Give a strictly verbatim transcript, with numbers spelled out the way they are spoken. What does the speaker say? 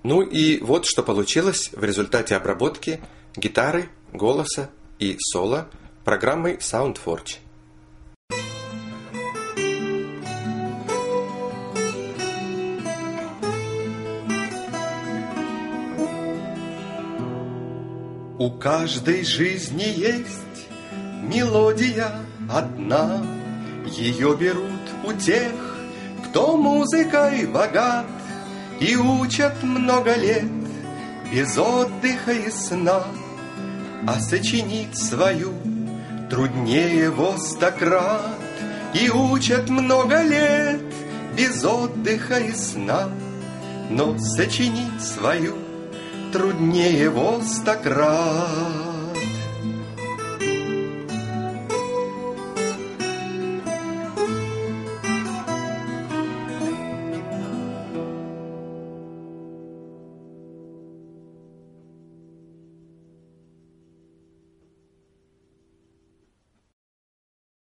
Ну и вот что получилось в результате обработки гитары, голоса и соло программой SoundForge. У каждой жизни есть мелодия одна, ее берут у тех, кто музыкой богат, и учат много лет без отдыха и сна, а сочинить свою труднее во сто крат. И учат много лет без отдыха и сна, но сочинить свою труднее во сто крат.